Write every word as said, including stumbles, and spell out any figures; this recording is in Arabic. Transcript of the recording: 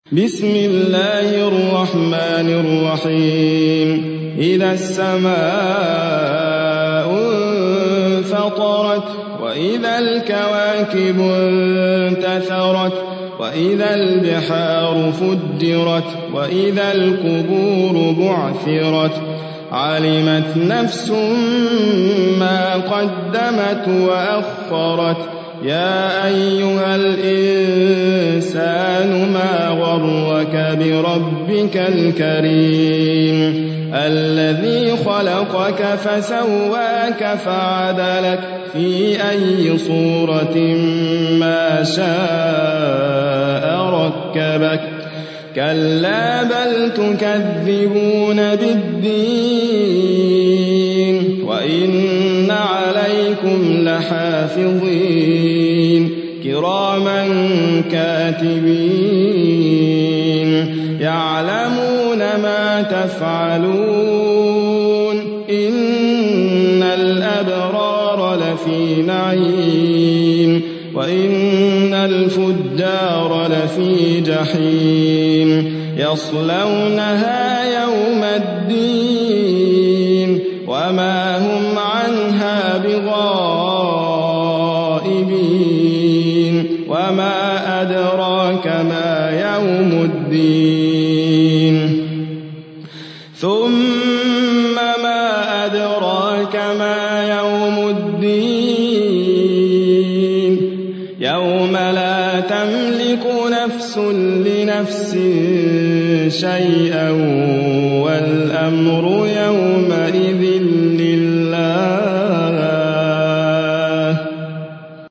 بسم الله الرحمن الرحيم إذا السماء انفطرت وإذا الكواكب انتثرت وإذا البحار فجرت وإذا القبور بعثرت علمت نفس ما قدمت وأخرت يا أيها الإنسان ما غرك بربك الكريم الذي خلقك فسواك فعدلك في أي صورة ما شاء ركبك كلا بل تكذبون بالدين وإن عليكم لحافظين كراما كاتبين يعلمون ما تفعلون إن الأبرار لفي نعيم وإن الفجار لفي جحيم يصلونها يوم الدين وما هم عنها بغائبين وما أدراك ما يوم الدين ثم ما أدراك ما يوم الدين يوم لا تملك نفس لنفس شيئا والأمر يومئذ